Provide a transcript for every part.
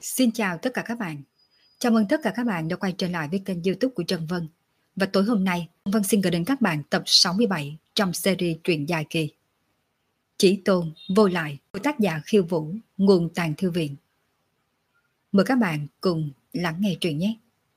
Xin chào tất cả các bạn. Chào mừng tất cả các bạn đã quay trở lại với kênh YouTube của Trân Vân. Và tối hôm nay, Vân xin gửi đến các bạn tập 67 trong series truyện dài kỳ Chí Tôn Vô Lại của tác giả Khiêu Vũ, nguồn Tàng Thư Viện. Mời các bạn cùng lắng nghe truyện nhé.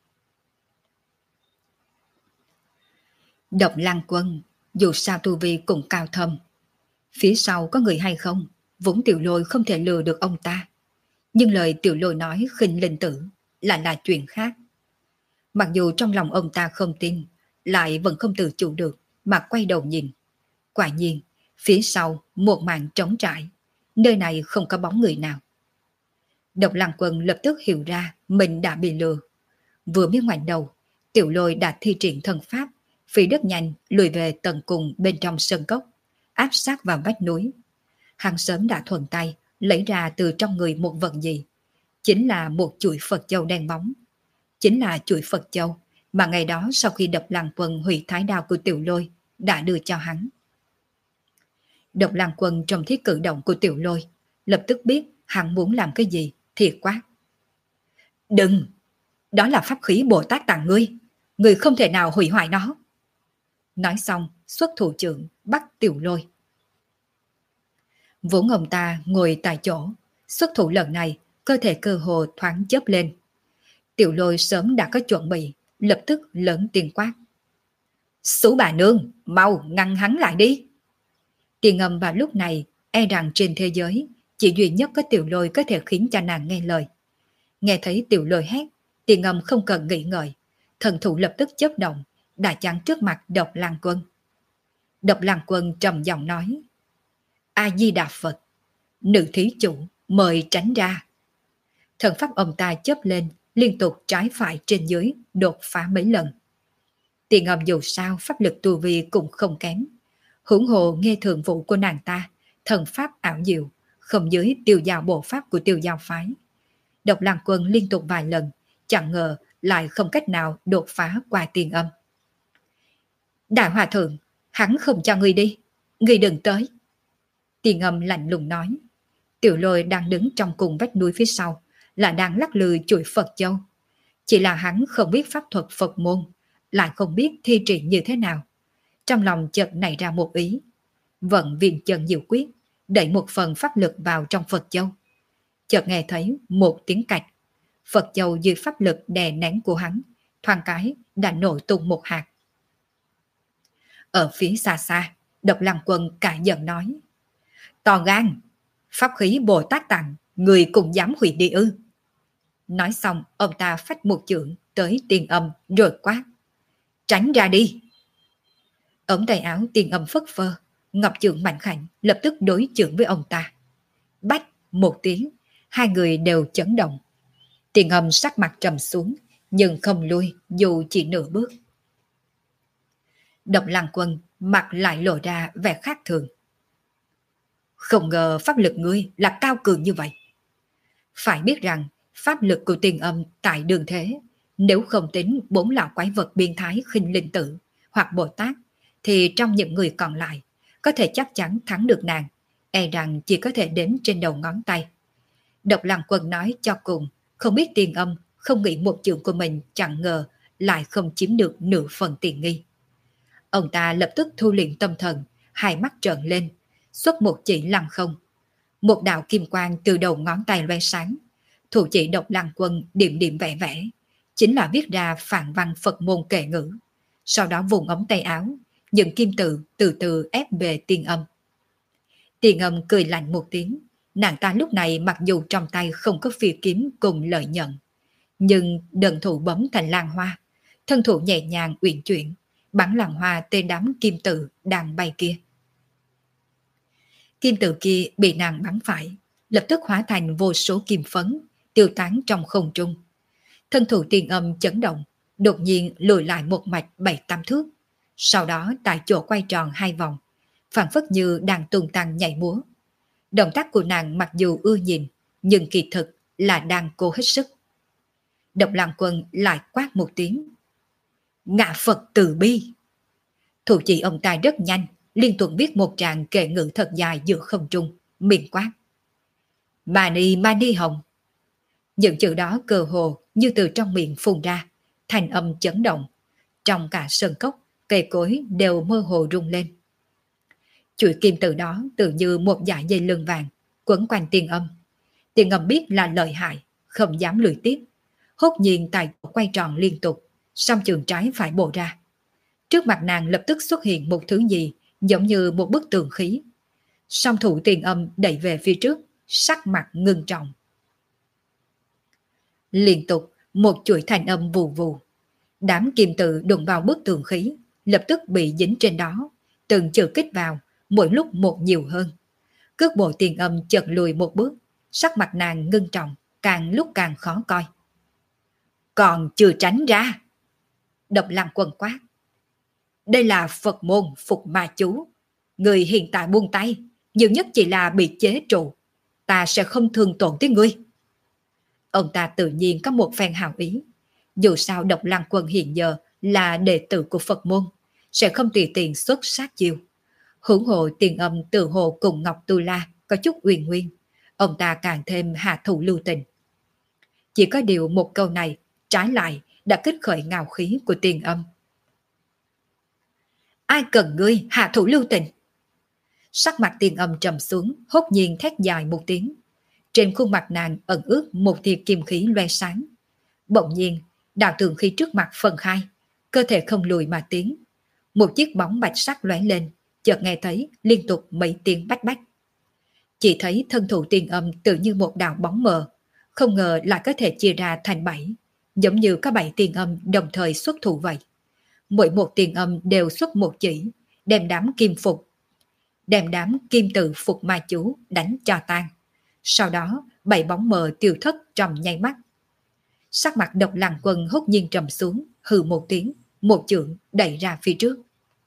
Độc Lang Quân, dù sao tu vi cũng cao thâm. Phía sau có người hay không, Vũng Tiểu Lôi không thể lừa được ông ta. Nhưng lời Tiểu Lôi nói khinh linh tử lại là chuyện khác. Mặc dù trong lòng ông ta không tin, lại vẫn không tự chủ được mà quay đầu nhìn. Quả nhiên, phía sau một màn trống trải, nơi này không có bóng người nào. Độc Lang Quân lập tức hiểu ra mình đã bị lừa. Vừa mới ngoảnh đầu, Tiểu Lôi đã thi triển thần pháp, phi rất nhanh lùi về tận cùng bên trong sơn cốc, áp sát vào vách núi. Hắn sớm đã thuận tay lấy ra từ trong người một vật gì, chính là một chuỗi Phật châu đen bóng. Chính là chuỗi Phật châu mà ngày đó sau khi Độc Lang Quân hủy thái đao của Tiểu Lôi đã đưa cho hắn. Độc Lang Quân trong thiết cử động của Tiểu Lôi lập tức biết hắn muốn làm cái gì thì quát: "Đừng! Đó là pháp khí Bồ Tát tặng ngươi, ngươi không thể nào hủy hoại nó." Nói xong xuất thủ trưởng bắt Tiểu Lôi. Vốn ông ta ngồi tại chỗ, xuất thủ lần này cơ thể cơ hồ thoáng chớp lên. Tiểu Lôi sớm đã có chuẩn bị, lập tức lớn tiếng quát: "Sú bà nương, mau ngăn hắn lại đi!" Tiền Ngầm vào lúc này e rằng trên thế giới chỉ duy nhất có Tiểu Lôi có thể khiến cho nàng nghe lời. Nghe thấy Tiểu Lôi hét, Tiền Ngầm không cần nghĩ ngợi, thần thủ lập tức chớp động, đã chắn trước mặt Độc Lang Quân. Độc Lang Quân trầm giọng nói: "A Di Đà Phật, nữ thí chủ mời tránh ra." Thần pháp ông ta chớp lên, liên tục trái phải trên dưới đột phá mấy lần. Tiền Ngầm dù sao pháp lực tu vi cũng không kém, huống hồ nghe thường vụ của nàng ta thần pháp ảo diệu không dưới Tiêu Giao bộ pháp của Tiêu Giao phái. Độc Lang Quân liên tục vài lần, chẳng ngờ lại không cách nào đột phá qua Tiền Âm. "Đại hòa thượng, hắn không cho ngươi đi, ngươi đừng tới." Tiền Âm lạnh lùng nói. Tiểu Lôi đang đứng trong cùng vách núi phía sau, là đang lắc lư chuỗi Phật châu. Chỉ là hắn không biết pháp thuật Phật môn, lại không biết thi triển như thế nào. Trong lòng chợt nảy ra một ý, vận viên chân diệu quyết, đẩy một phần pháp lực vào trong Phật châu. Chợt nghe thấy một tiếng cạch, Phật châu dưới pháp lực đè nén của hắn, thoáng cái đã nổ tung một hạt. Ở phía xa xa, Độc Lang Quân cả giận nói: "To gan, pháp khí Bồ Tát tặng, người cũng dám hủy đi ư?" Nói xong, ông ta phách một chưởng tới Tiền Âm rồi quát: "Tránh ra đi!" Ống tay áo Tiền Âm phất phơ, ngọc chưởng mạnh khảnh lập tức đối chưởng với ông ta. Bách một tiếng, hai người đều chấn động. Tiền Âm sắc mặt trầm xuống, nhưng không lui dù chỉ nửa bước. Độc Lang Quân mặt lại lộ ra vẻ khác thường. "Không ngờ pháp lực ngươi là cao cường như vậy." Phải biết rằng pháp lực của Tiền Âm tại đường thế, nếu không tính 4 lão quái vật biên thái khinh linh tử hoặc Bồ Tát, thì trong những người còn lại có thể chắc chắn thắng được nàng, e rằng chỉ có thể đếm trên đầu ngón tay. Độc Lang Quân nói cho cùng, không biết Tiền Âm không nghĩ một chưởng của mình chẳng ngờ lại không chiếm được nửa phần tiện nghi. Ông ta lập tức thu liệm tâm thần, hai mắt trợn lên, xuất một chỉ lăng không. Một đạo kim quang từ đầu ngón tay loe sáng, thủ chỉ Độc Lang Quân điểm điểm vẽ vẽ, chính là viết ra phạn văn Phật môn kệ ngữ. Sau đó vùng ống tay áo, những kim tự từ từ ép về Tiền Âm. Tiền Âm cười lạnh một tiếng, nàng ta lúc này mặc dù trong tay không có phi kiếm cùng lợi nhận, nhưng đần thủ bấm thành lan hoa, thân thủ nhẹ nhàng uyển chuyển, bắn làn hoa tên đám kim tự đang bay kia. Kim tự kia bị nàng bắn phải, lập tức hóa thành vô số kim phấn, tiêu tán trong không trung. Thân thủ Tiền Âm chấn động, đột nhiên lùi lại một mạch 7-8 thước, sau đó tại chỗ quay tròn 2 vòng, phảng phất như đang tung tăng nhảy múa. Động tác của nàng mặc dù ưa nhìn, nhưng kỳ thực là đang cố hết sức. Độc Lang Quân lại quát một tiếng: "Ngạ Phật từ bi!" Thủ chỉ ông ta rất nhanh, liên tục viết một tràng kệ ngữ thật dài giữa không trung, miệng quát: "Mani Mani Hồng!" Những chữ đó cơ hồ như từ trong miệng phun ra, thành âm chấn động. Trong cả sân cốc, cây cối đều mơ hồ rung lên. Chuỗi kim từ đó tự như một dải dây lưng vàng, quấn quanh Tiền Âm. Tiền Âm biết là lợi hại, không dám lùi tiếp. Hốt nhiên tài quay tròn liên tục, song trường trái phải bổ ra. Trước mặt nàng lập tức xuất hiện một thứ gì giống như một bức tường khí. Song thủ Tiền Âm đẩy về phía trước, sắc mặt ngưng trọng. Liên tục một chuỗi thanh âm vù vù. Đám kim tự đụng vào bức tường khí, lập tức bị dính trên đó, từng chữ kích vào, mỗi lúc một nhiều hơn. Cước bộ Tiền Âm chợt lùi một bước, sắc mặt nàng ngưng trọng, càng lúc càng khó coi. Còn chưa tránh ra. Độc Lăng Quân quát. Đây là Phật môn phục ma chú. Người hiện tại buông tay, nhiều nhất chỉ là bị chế trụ. Ta sẽ không thương tổn tới ngươi. Ông ta tự nhiên có một phen hào ý. Dù sao Độc Lăng Quân hiện giờ là đệ tử của Phật môn, sẽ không tùy tiện xuất sát chiêu. Hưởng hộ Tiền Âm tự hồ cùng Ngọc Tu La có chút uyên nguyên. Ông ta càng thêm hạ thủ lưu tình. Chỉ có điều một câu này trái lại đã kích khởi ngạo khí của Tiền Âm. Ai cần ngươi hạ thủ lưu tình? Sắc mặt Tiền Âm trầm xuống, hốt nhiên thét dài một tiếng. Trên khuôn mặt nàng ẩn ướt một tia kim khí loe sáng. Bỗng nhiên, đạo tường khí trước mặt phân khai, cơ thể không lùi mà tiến. Một chiếc bóng bạch sắc lóe lên, chợt nghe thấy liên tục mấy tiếng bách bách. Chỉ thấy thân thủ Tiền Âm tự như một đạo bóng mờ, không ngờ lại có thể chia ra thành 7, giống như có 7 Tiền Âm đồng thời xuất thủ vậy. Mỗi một Tiền Âm đều xuất một chỉ, đem đám kim tự phục ma chú đánh cho tan. Sau đó 7 bóng mờ tiêu thất trong nháy mắt. Sắc mặt Độc Lăng Quân hốt nhiên trầm xuống, hừ một tiếng, một chưởng đẩy ra phía trước.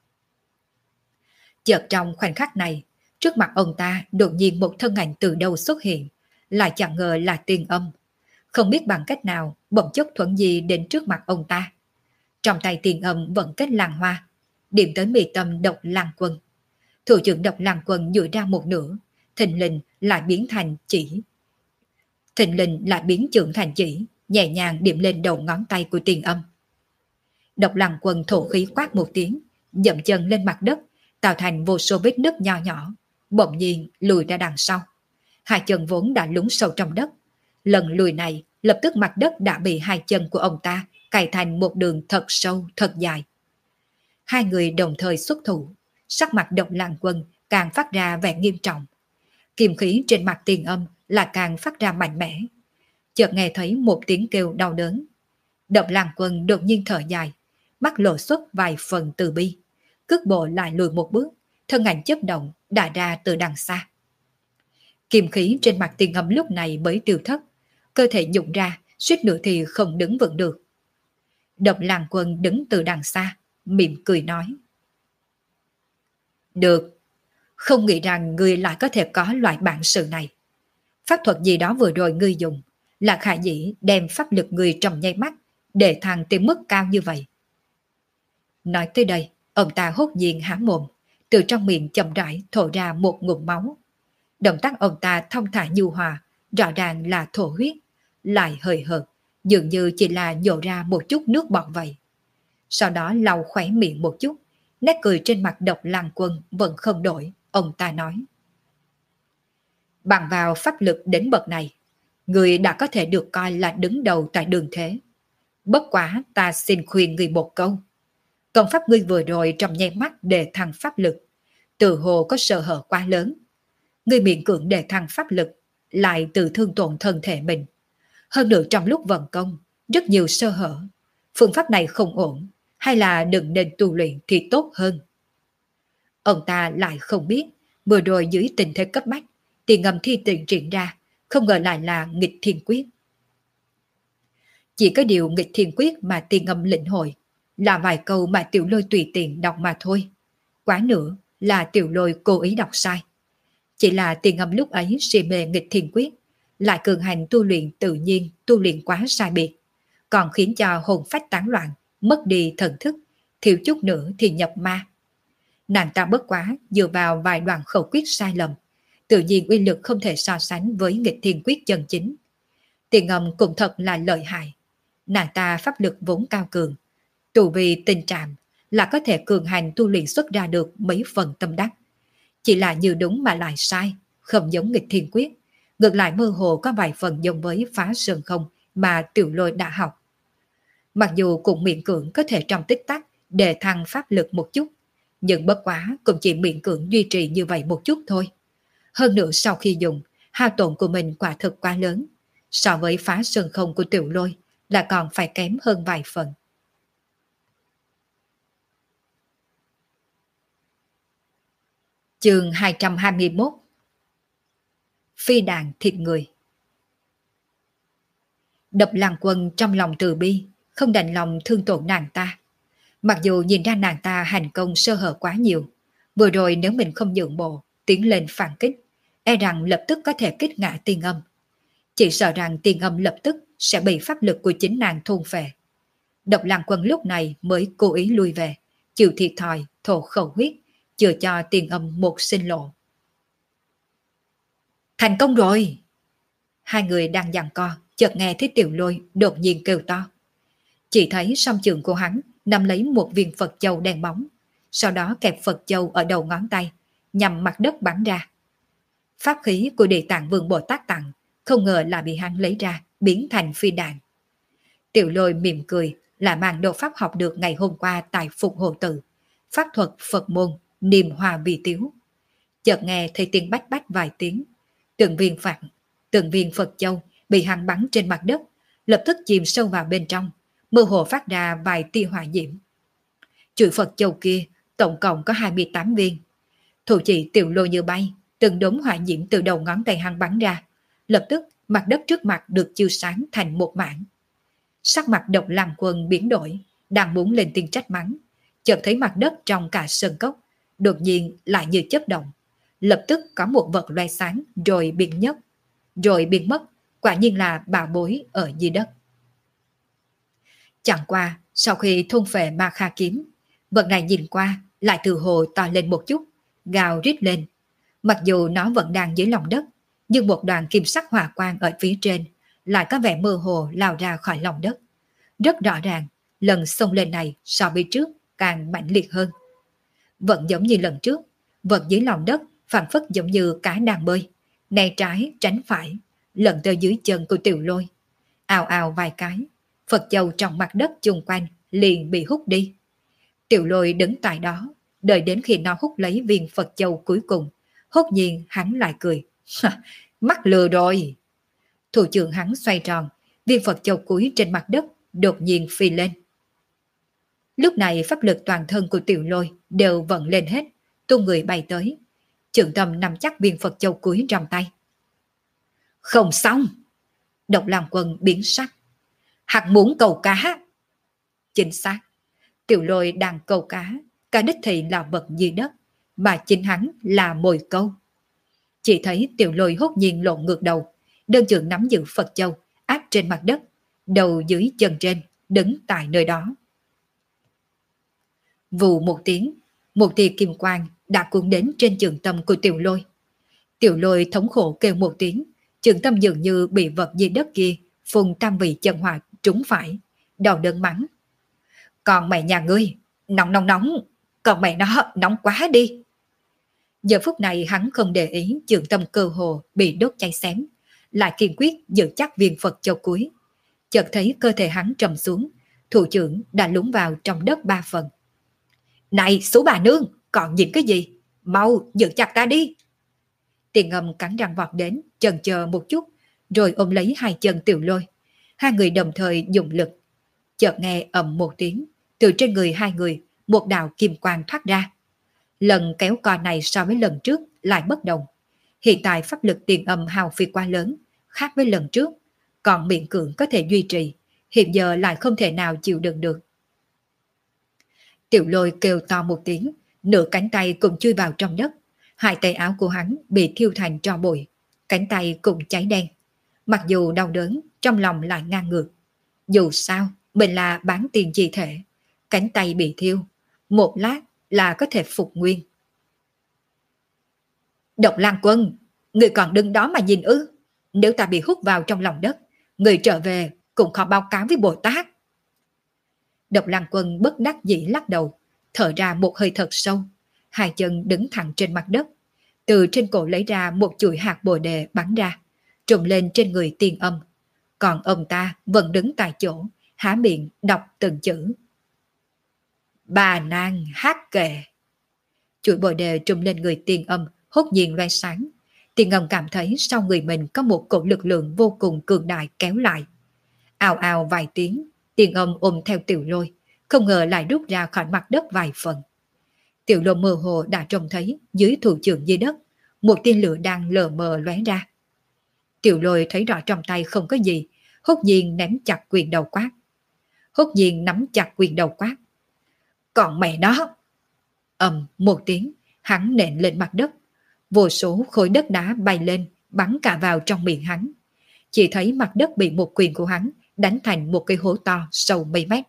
Chợt trong khoảnh khắc này, trước mặt ông ta đột nhiên một thân ảnh từ đâu xuất hiện, lại chẳng ngờ là Tiền Âm. Không biết bằng cách nào bỗng chốc thuận gì đến trước mặt ông ta. Trong tay Tiền Âm vẫn kết làn hoa, điểm tới mi tâm Độc Lăng Quân. Thủ trưởng Độc Lăng Quân duỗi ra một nửa, thình lình lại biến trưởng thành chỉ, nhẹ nhàng điểm lên đầu ngón tay của Tiền Âm. Độc Lăng Quân thổ khí quát một tiếng, dậm chân lên mặt đất, tạo thành vô số vết nứt nho nhỏ, bỗng nhiên lùi ra đằng sau. Hai chân vốn đã lún sâu trong đất, lần lùi này lập tức mặt đất đã bị hai chân của ông ta cày thành một đường thật sâu thật dài. Hai người đồng thời xuất thủ, sắc mặt Độc Lăng Quân càng phát ra vẻ nghiêm trọng. Kim khí trên mặt Tiền Âm là càng phát ra mạnh mẽ. Chợt nghe thấy một tiếng kêu đau đớn. Độc Lăng Quân đột nhiên thở dài, mắt lộ xuất vài phần từ bi, cước bộ lại lùi một bước, thân ảnh chớp động đã ra từ đằng xa. Kim khí trên mặt Tiền Âm lúc này mới tiêu thất, cơ thể nhũng ra, suýt nữa thì không đứng vững được. Độc Lăng Quân đứng từ đằng xa, mỉm cười nói. Được, không nghĩ rằng ngươi lại có thể có loại bản sự này. Pháp thuật gì đó vừa rồi ngươi dùng là khả dĩ đem pháp lực ngươi trong nháy mắt để thăng tới mức cao như vậy. Nói tới đây, ông ta hốt nhiên há mồm, từ trong miệng chậm rãi thổ ra một ngụm máu. Động tác ông ta thông thả nhu hòa, rõ ràng là thổ huyết, lại hơi hợt, dường như chỉ là nhổ ra một chút nước bọt vậy. Sau đó lau khóe miệng một chút, nét cười trên mặt Độc Lăng Quân vẫn không đổi, ông ta nói. Bằng vào pháp lực đến bậc này, người đã có thể được coi là đứng đầu tại đường thế. Bất quá ta xin khuyên người một câu. Công pháp ngươi vừa rồi trong nháy mắt để thăng pháp lực, tự hồ có sơ hở quá lớn. Ngươi miễn cưỡng để thăng pháp lực, lại tự thương tổn thân thể mình. Hơn nữa trong lúc vận công, rất nhiều sơ hở. Phương pháp này không ổn, hay là đừng nên tu luyện thì tốt hơn. Ông ta lại không biết, vừa rồi dưới tình thế cấp bách, Tiền Âm thi triển ra, không ngờ lại là nghịch thiên quyết. Chỉ có điều nghịch thiên quyết mà Tiền Âm lĩnh hội là vài câu mà Tiểu Lôi tùy tiện đọc mà thôi. Quá nữa là Tiểu Lôi cố ý đọc sai. Chỉ là Tiền Âm lúc ấy si mê nghịch thiên quyết, lại cường hành tu luyện tự nhiên, tu luyện quá sai biệt, còn khiến cho hồn phách tán loạn, mất đi thần thức, thiếu chút nữa thì nhập ma. Nàng ta bất quá dựa vào vài đoạn khẩu quyết sai lầm, tự nhiên uy lực không thể so sánh với nghịch thiên quyết chân chính. Tiền Âm cũng thật là lợi hại. Nàng ta pháp lực vốn cao cường, tu vi tình trạng là có thể cường hành tu luyện xuất ra được mấy phần tâm đắc. Chỉ là như đúng mà lại sai, không giống nghịch thiên quyết, ngược lại mơ hồ có vài phần giống với phá sơn không mà Tiểu Lôi đã học. Mặc dù cũng miễn cưỡng có thể trong tích tắc để thăng pháp lực một chút, nhưng bất quá cũng chỉ miễn cưỡng duy trì như vậy một chút thôi. Hơn nữa sau khi dùng, hao tổn của mình quả thực quá lớn, so với phá sơn không của Tiểu Lôi là còn phải kém hơn vài phần. Chương 221. Phi đàn thịt người. Độc Lăng Quân trong lòng từ bi, không đành lòng thương tổn nàng ta. Mặc dù nhìn ra nàng ta hành công sơ hở quá nhiều, vừa rồi nếu mình không nhượng bộ, tiến lên phản kích, e rằng lập tức có thể kích ngã Tiên Âm. Chỉ sợ rằng Tiên Âm lập tức sẽ bị pháp lực của chính nàng thôn phệ. Độc Lăng Quân lúc này mới cố ý lui về, chịu thiệt thòi, thổ khẩu huyết, chừa cho Tiên Âm một sinh lộ. Thành công rồi! Hai người đang giằng co, chợt nghe thấy Tiểu Lôi đột nhiên kêu to. Chỉ thấy song trường của hắn nắm lấy một viên Phật châu đen bóng, sau đó kẹp Phật châu ở đầu ngón tay, nhằm mặt đất bắn ra. Pháp khí của Địa Tạng Vương Bồ Tát tặng, không ngờ là bị hắn lấy ra, biến thành phi đạn. Tiểu Lôi mỉm cười, là mang đồ pháp học được ngày hôm qua tại Phục Hồ Tự, pháp thuật Phật môn, niềm hòa vi tiếu. Chợt nghe thấy tiếng bách bách vài tiếng, từng viên Phật châu bị hắn bắn trên mặt đất, lập tức chìm sâu vào bên trong, mơ hồ phát ra vài tia hỏa diễm. Chuỗi Phật châu kia tổng cộng có 28 viên. Thủ chỉ Tiểu Lôi như bay, từng đốm hỏa diễm từ đầu ngón tay hắn bắn ra, lập tức mặt đất trước mặt được chiếu sáng thành một mảng. Sắc mặt Độc Lăng Quân biến đổi, đang muốn lên tiếng trách mắng, chợt thấy mặt đất trong cả sơn cốc đột nhiên lại như chớp động, lập tức có một vật loe sáng rồi biến mất, quả nhiên là bảo bối ở dưới đất. Chẳng qua, sau khi thôn phệ Ma Kha kiếm, vật này nhìn qua lại từ hồ to lên một chút, gào rít lên. Mặc dù nó vẫn đang dưới lòng đất, nhưng một đoàn kim sắc hỏa quang ở phía trên lại có vẻ mơ hồ lao ra khỏi lòng đất. Rất rõ ràng, lần xông lên này so với trước càng mạnh liệt hơn. Vẫn giống như lần trước, vật dưới lòng đất phản phất giống như cá đang bơi, né trái tránh phải, lần tới dưới chân của Tiểu Lôi. Ào ào vài cái, Phật châu trong mặt đất chung quanh liền bị hút đi. Tiểu Lôi đứng tại đó, đợi đến khi nó hút lấy viên Phật châu cuối cùng, hốt nhiên hắn lại cười. Mắc lừa rồi! Thủ trưởng hắn xoay tròn, viên Phật châu cuối trên mặt đất đột nhiên phi lên. Lúc này pháp lực toàn thân của Tiểu Lôi đều vận lên hết, tung người bay tới. Trượng Tâm nắm chắc viên Phật châu cuối trong tay. Không xong! Độc Lăng Quân biến sắc. Hắn muốn câu cá! Chính xác, Tiểu Lôi đang câu cá, cả đích thị là vật dưới đất, mà chính hắn là mồi câu. Chỉ thấy Tiểu Lôi hốt nhiên lộn ngược đầu, đơn trường nắm giữ Phật châu, áp trên mặt đất, đầu dưới chân trên, đứng tại nơi đó. Vù một tiếng, một tia kim quang đã cuốn đến trên trường tâm của Tiểu Lôi. Tiểu Lôi thống khổ kêu một tiếng, trường tâm dường như bị vật dưới đất kia phun tam vị chân hỏa trúng phải, đau đớn mắng. Còn mẹ nhà ngươi, nóng, còn mẹ nó nóng quá đi. Giờ phút này hắn không để ý trường tâm cơ hồ bị đốt cháy xém, lại kiên quyết giữ chắc viên Phật châu cuối. Chợt thấy cơ thể hắn trầm xuống, thủ trưởng đã lún vào trong đất 3 phần. Này số bà nương, còn nhìn cái gì? Mau giữ chặt ta đi. Tiền Âm cắn răng vọt đến, chần chờ một chút, rồi ôm lấy hai chân Tiểu Lôi. Hai người đồng thời dùng lực. Chợt nghe ầm một tiếng, từ trên người hai người, một đạo kim quang thoát ra. Lần kéo co này so với lần trước lại bất đồng. Hiện tại pháp lực Tiền Âm hao phi quá lớn, khác với lần trước, còn miễn cưỡng có thể duy trì, hiện giờ lại không thể nào chịu đựng được. Tiểu Lôi kêu to một tiếng, nửa cánh tay cùng chui vào trong đất, hai tay áo của hắn bị thiêu thành tro bụi, cánh tay cũng cháy đen. Mặc dù đau đớn, trong lòng lại ngang ngược. Dù sao, mình là bán tiền chi thể, cánh tay bị thiêu, một lát là có thể phục nguyên. Độc Lăng Quân, người còn đứng đó mà nhìn ư? Nếu ta bị hút vào trong lòng đất, Người trở về cũng khó báo cáo với Bồ Tát. Độc Lăng Quân bất đắc dĩ lắc đầu, thở ra một hơi thật sâu, hai chân đứng thẳng trên mặt đất, từ trên cổ lấy ra một chuỗi hạt bồ đề bắn ra, trùm lên trên người Tiên Âm. Còn ông ta vẫn đứng tại chỗ, há miệng đọc từng chữ. Bà nàng hát kệ. Chuỗi bồ đề trùm lên người Tiên Âm, hốt nhiên loe sáng. Tiên Âm cảm thấy sau người mình có một cỗ lực lượng vô cùng cường đại kéo lại. Ào ào vài tiếng, Tiên Âm ôm theo Tiểu Lôi, không ngờ lại rút ra khỏi mặt đất vài phần. Tiểu Lôi mơ hồ đã trông thấy dưới thủ trưởng dưới đất, một tia lửa đang lờ mờ lóe ra. Tiểu Lôi thấy rõ trong tay không có gì, hốt nhiên ném chặt quyền đầu quát. Hốt nhiên nắm chặt quyền đầu quát. Còn mẹ nó! Ầm một tiếng, hắn nện lên mặt đất. Vô số khối đất đá bay lên, bắn cả vào trong miệng hắn. Chỉ thấy mặt đất bị một quyền của hắn đánh thành một cái hố to sâu mấy mét.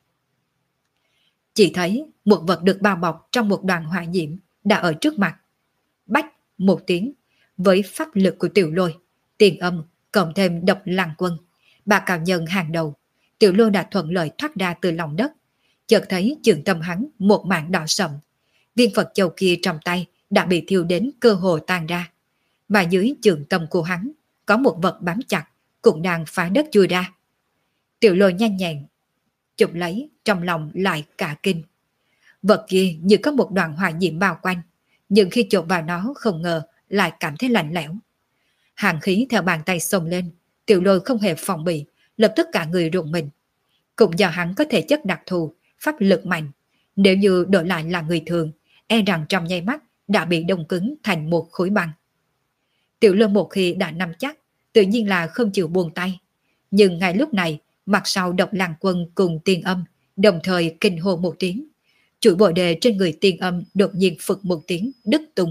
Chỉ thấy một vật được bao bọc trong một đoàn hỏa diễm đã ở trước mặt. Bách một tiếng, với pháp lực của Tiểu Lôi, Tiền Âm cộng thêm Độc Lăng Quân, ba cao nhân hàng đầu, Tiểu Lôi đã thuận lợi thoát ra từ lòng đất. Chợt thấy trường tâm hắn một mảng đỏ sậm, viên Phật châu kia trong tay đã bị thiêu đến cơ hồ tan ra, mà dưới trường tâm của hắn có một vật bám chặt cũng đang phá đất chui ra. Tiểu Lôi nhanh nhẹn chụp lấy, trong lòng lại cả kinh. Vật kia như có một đoàn hỏa diễm bao quanh, nhưng khi chộp vào nó không ngờ lại cảm thấy lạnh lẽo. Hàn khí theo bàn tay xông lên, Tiểu Lôi không hề phòng bị, lập tức cả người rụng mình. Cũng do hắn có thể chất đặc thù, pháp lực mạnh, nếu như đổi lại là người thường, e rằng trong nháy mắt đã bị đông cứng thành một khối băng. Tiểu Lôi một khi đã nắm chắc, tự nhiên là không chịu buông tay. Nhưng ngay lúc này, mặt sau Độc Lăng Quân cùng Tiên Âm đồng thời kinh hô một tiếng. Chuỗi bồ đề trên người Tiên Âm đột nhiên phực một tiếng đứt tung.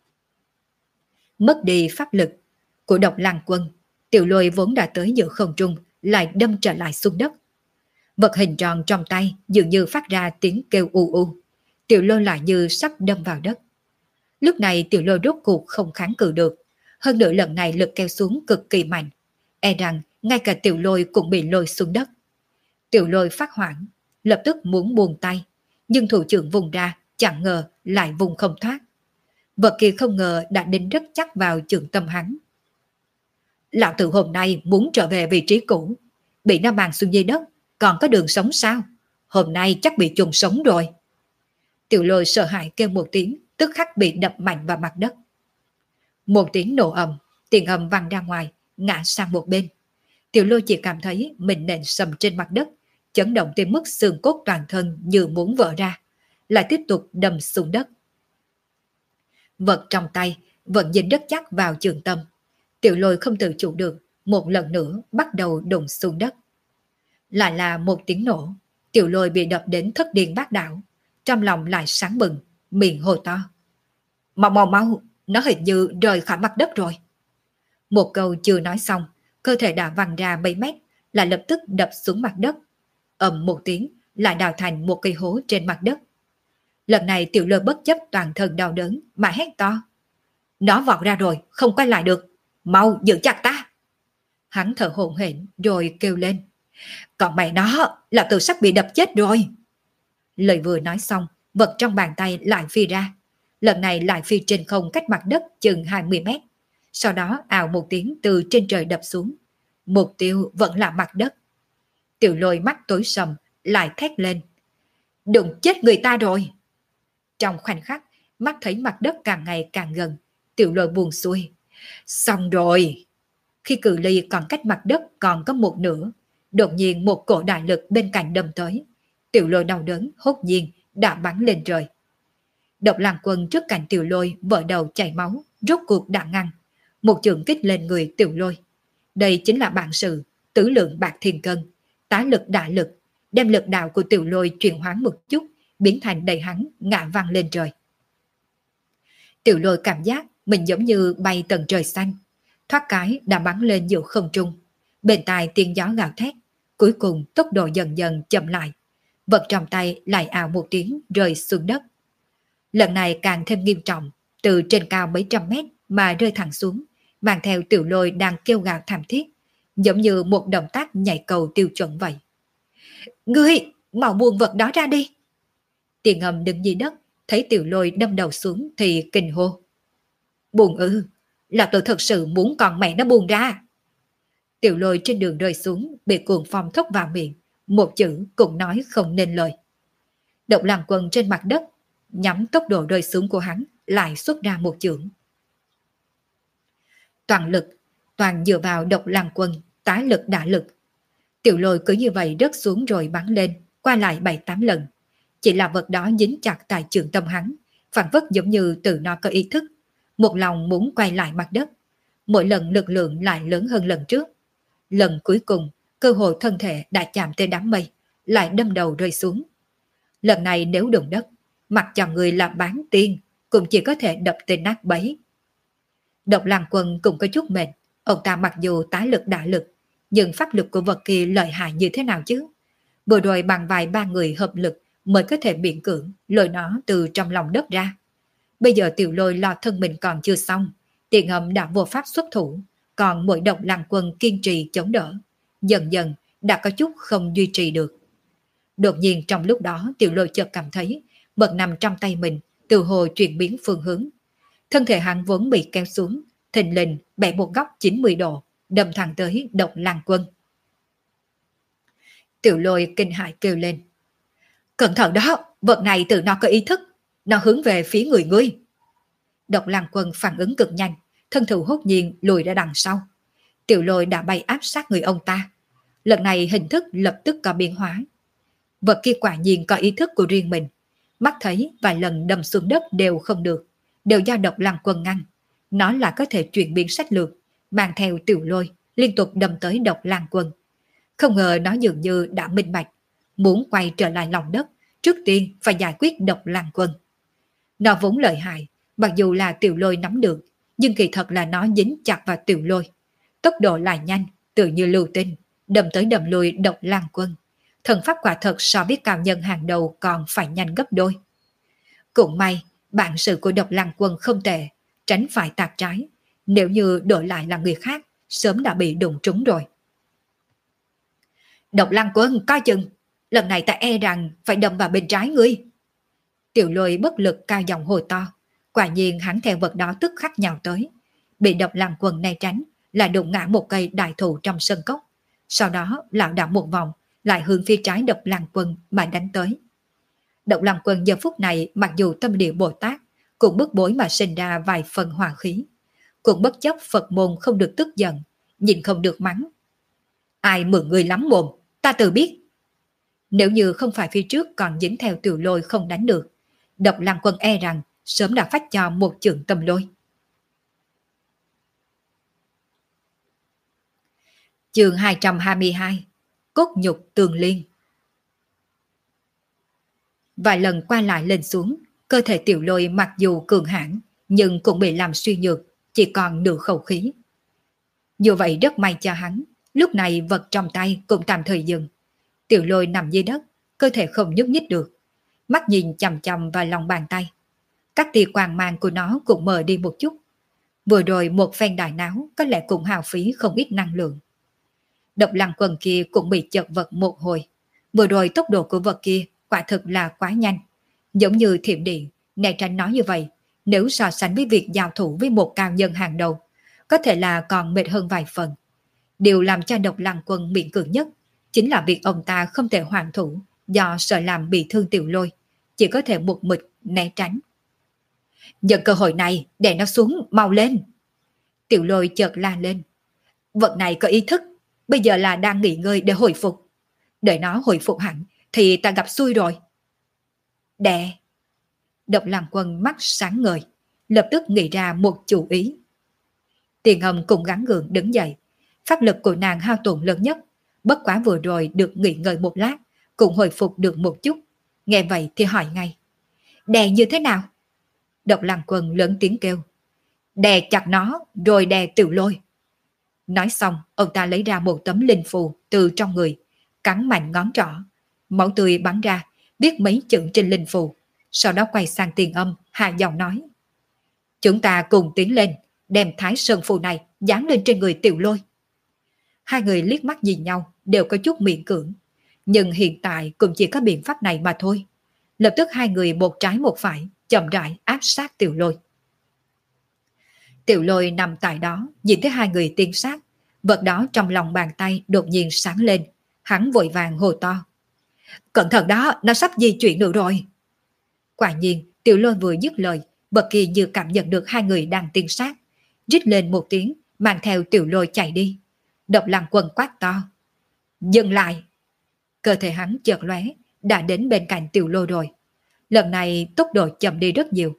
Mất đi pháp lực của Độc Lăng Quân, Tiểu Lôi vốn đã tới giữa không trung lại đâm trở lại xuống đất. Vật hình tròn trong tay dường như phát ra tiếng kêu u u. Tiểu Lôi lại như sắp đâm vào đất. Lúc này Tiểu Lôi rốt cuộc không kháng cự được. Hơn nữa lần này lực kéo xuống cực kỳ mạnh, e rằng ngay cả Tiểu Lôi cũng bị lôi xuống đất. Tiểu Lôi phát hoảng, lập tức muốn buông tay, nhưng thủ trưởng vùng ra chẳng ngờ lại vùng không thoát. Vật kia không ngờ đã đính rất chắc vào trường tâm hắn. Lão tử hôm nay muốn trở về vị trí cũ, bị nó mang xuống dưới đất, còn có đường sống sao? Hôm nay chắc bị chôn sống rồi. Tiểu Lôi sợ hãi kêu một tiếng, tức khắc bị đập mạnh vào mặt đất. Một tiếng nổ ầm, Tiền Âm văng ra ngoài, ngã sang một bên. Tiểu Lôi chỉ cảm thấy mình nện sầm trên mặt đất, chấn động tới mức xương cốt toàn thân như muốn vỡ ra, lại tiếp tục đâm xuống đất. Vật trong tay vẫn dính rất chắc vào trường tâm. Tiểu Lôi không tự chủ được, một lần nữa bắt đầu đụng xuống đất. Lại là một tiếng nổ, Tiểu Lôi bị đập đến thất điên bát đảo, trong lòng lại sáng bừng, miệng hô to. Mau mau mau, nó hình như rời khỏi mặt đất rồi. Một câu chưa nói xong, cơ thể đã văng ra mấy mét, lại lập tức đập xuống mặt đất. Ầm một tiếng, lại đào thành một cây hố trên mặt đất. Lần này Tiểu Lôi bất chấp toàn thân đau đớn mà hét to. Nó vọt ra rồi, không quay lại được. Mau giữ chặt ta. Hắn thở hổn hển rồi kêu lên. Còn mẹ nó, là tự sắp bị đập chết rồi. Lời vừa nói xong, vật trong bàn tay lại phi ra. Lần này lại phi trên không cách mặt đất chừng 20 mét. Sau đó ào một tiếng từ trên trời đập xuống. Mục tiêu vẫn là mặt đất. Tiểu Lôi mắt tối sầm, lại thét lên. Đụng chết người ta rồi. Trong khoảnh khắc, mắt thấy mặt đất càng ngày càng gần. Tiểu Lôi buông xuôi. Xong rồi. Khi cự ly còn cách mặt đất còn có một nửa, đột nhiên một cổ đại lực bên cạnh đâm tới. Tiểu Lôi đau đớn hốt nhiên đã bắn lên trời. Độc Lăng Quân trước cạnh Tiểu Lôi vỡ đầu chảy máu, rốt cuộc đã ngăn. Một chưởng kích lên người Tiểu Lôi. Đây chính là bản sự tứ lượng bạc thiên cân, tá lực đả lực, đem lực đạo của Tiểu Lôi chuyển hóa một chút, biến thành đầy hắn ngã văng lên trời. Tiểu Lôi cảm giác mình giống như bay tầng trời xanh, thoát cái đã bắn lên giữa không trung. Bên tai tiếng gió gào thét, cuối cùng tốc độ dần dần chậm lại. Vật trong tay lại ào một tiếng rơi xuống đất. Lần này càng thêm nghiêm trọng, từ trên cao mấy trăm mét mà rơi thẳng xuống, mang theo Tiểu Lôi đang kêu gào thảm thiết, giống như một động tác nhảy cầu tiêu chuẩn vậy. Ngươi, mau buông vật đó ra đi. Tiền Ngâm đứng dưới đất, thấy Tiểu Lôi đâm đầu xuống thì kinh hô. Buông ư, là tôi thật sự muốn con mẹ nó buông ra. Tiểu Lôi trên đường rơi xuống, bị cuồng phong thốc vào miệng, một chữ cũng nói không nên lời. Độc Lăng Quân trên mặt đất, nhắm tốc độ rơi xuống của hắn, lại xuất ra một chưởng. Toàn lực, toàn dựa vào Độc Lăng Quân, tái lực đả lực. Tiểu Lôi cứ như vậy rớt xuống rồi bắn lên, qua lại 7-8 lần. Chỉ là vật đó dính chặt tại trường tâm hắn, phản phất giống như tự nó có ý thức, một lòng muốn quay lại mặt đất. Mỗi lần lực lượng lại lớn hơn lần trước. Lần cuối cùng, cơ hội thân thể đã chạm tới đám mây, lại đâm đầu rơi xuống. Lần này nếu đụng đất, mặc cho người là bán tiên, cũng chỉ có thể đập tên nát bấy. Độc Lăng Quân cũng có chút mệt, ông ta mặc dù tái lực đả lực, nhưng pháp lực của vật kia lợi hại như thế nào chứ? Vừa rồi bằng vài ba người hợp lực mới có thể miễn cưỡng lôi nó từ trong lòng đất ra. Bây giờ Tiểu Lôi lo thân mình còn chưa xong, Tiền Ngâm đã vô pháp xuất thủ, còn mỗi Độc Lăng Quân kiên trì chống đỡ. Dần dần đã có chút không duy trì được. Đột nhiên trong lúc đó Tiểu Lôi chợt cảm thấy vật nằm trong tay mình từ hồ chuyển biến phương hướng. Thân thể hắn vốn bị kéo xuống, thình lình bẻ một góc 90 độ, đâm thẳng tới Độc Lăng Quân. Tiểu Lôi kinh hãi kêu lên. Cẩn thận đó, vật này tự nó có ý thức, nó hướng về phía người ngươi. Độc Lăng Quân phản ứng cực nhanh, thân thủ hốt nhiên lùi ra đằng sau. Tiểu Lôi đã bay áp sát người ông ta. Lần này hình thức lập tức có biến hóa. Vật kia quả nhiên có ý thức của riêng mình. Mắt thấy vài lần đâm xuống đất đều không được, đều do Độc Lăng Quân ngăn. Nó là có thể chuyển biến sách lược, mang theo Tiểu Lôi liên tục đâm tới Độc Lăng Quân. Không ngờ nó dường như đã minh bạch, muốn quay trở lại lòng đất, trước tiên phải giải quyết Độc Lăng Quân. Nó vốn lợi hại, mặc dù là Tiểu Lôi nắm được, nhưng kỳ thật là nó dính chặt vào Tiểu Lôi. Tốc độ lại nhanh, tự như lưu tinh, đâm tới đâm lui Độc Lăng Quân. Thần pháp quả thật so với cao nhân hàng đầu còn phải nhanh gấp đôi. Cũng may, bản sự của Độc Lăng Quân không tệ, tránh phải tạt trái. Nếu như đổi lại là người khác, sớm đã bị đụng trúng rồi. Độc Lăng Quân, coi chừng, lần này ta e rằng phải đâm vào bên trái ngươi. Tiểu Lôi bất lực cao giọng hồi to, quả nhiên hắn theo vật đó tức khắc nhào tới. Bị Độc Lăng Quân né tránh, lại đụng ngã một cây đại thụ trong sân cốc. Sau đó lảo đảo một vòng, lại hướng phía trái Độc Lăng Quân mà đánh tới. Độc Lăng Quân giờ phút này mặc dù tâm địa Bồ Tát, cũng bức bối mà sinh ra vài phần hòa khí. Cũng bất chấp Phật môn không được tức giận, nhìn không được mắng. Ai mượn người lắm mồm, ta tự biết. Nếu như không phải phía trước còn dính theo Tiểu Lôi không đánh được, Độc Lăng Quân e rằng sớm đã phát cho một chưởng tâm lôi. Chương 222, Cốt nhục tường liên. Vài lần qua lại lên xuống, cơ thể Tiểu Lôi mặc dù cường hãn nhưng cũng bị làm suy nhược, chỉ còn nửa khẩu khí. Dù vậy rất may cho hắn, lúc này vật trong tay cũng tạm thời dừng. Tiểu Lôi nằm dưới đất, cơ thể không nhúc nhích được, mắt nhìn chằm chằm vào lòng bàn tay. Các tia quang mang của nó cũng mờ đi một chút. Vừa rồi một phen đại náo có lẽ cũng hao phí không ít năng lượng. Độc Lăng Quân kia cũng bị chật vật một hồi. Vừa rồi tốc độ của vật kia quả thực là quá nhanh, giống như thiểm điện, né tránh nó như vậy. Nếu so sánh với việc giao thủ với một cao nhân hàng đầu, có thể là còn mệt hơn vài phần. Điều làm cho Độc Lăng Quân miễn cưỡng nhất chính là việc ông ta không thể hoàn thủ do sợ làm bị thương Tiểu Lôi, chỉ có thể một mực né tránh. Nhân cơ hội này để nó xuống, mau lên. Tiểu Lôi chợt la lên. Vật này có ý thức, bây giờ là đang nghỉ ngơi để hồi phục. Đợi nó hồi phục hẳn thì ta gặp xui rồi. Đè. Độc Lăng Quân mắt sáng ngời, lập tức nghĩ ra một chủ ý. Tiền Ngâm cũng gắng gượng đứng dậy. Pháp lực của nàng hao tổn lớn nhất, bất quá vừa rồi được nghỉ ngơi một lát, cũng hồi phục được một chút. Nghe vậy thì hỏi ngay. Đè như thế nào? Độc Lăng Quân lớn tiếng kêu. Đè chặt nó, rồi đè Tiểu Lôi. Nói xong, ông ta lấy ra một tấm linh phù từ trong người, cắn mạnh ngón trỏ. Máu tươi bắn ra, viết mấy chữ trên linh phù. Sau đó quay sang Tiền Âm, hạ giọng nói. Chúng ta cùng tiến lên, đem Thái Sơn phù này dán lên trên người Tiểu Lôi. Hai người liếc mắt nhìn nhau, đều có chút miễn cưỡng. Nhưng hiện tại cũng chỉ có biện pháp này mà thôi. Lập tức hai người một trái một phải, chậm rãi áp sát Tiểu Lôi. Tiểu Lôi nằm tại đó, nhìn thấy hai người tiến sát. Vật đó trong lòng bàn tay đột nhiên sáng lên. Hắn vội vàng hô to. Cẩn thận đó, nó sắp di chuyển nữa rồi. Quả nhiên, Tiểu Lôi vừa dứt lời, Bật Kỳ như cảm nhận được hai người đang tiến sát. Rít lên một tiếng, mang theo Tiểu Lôi chạy đi. Độc Lăng Quân quát to. Dừng lại! Cơ thể hắn chợt lóe, đã đến bên cạnh Tiểu Lôi rồi. Lần này tốc độ chậm đi rất nhiều.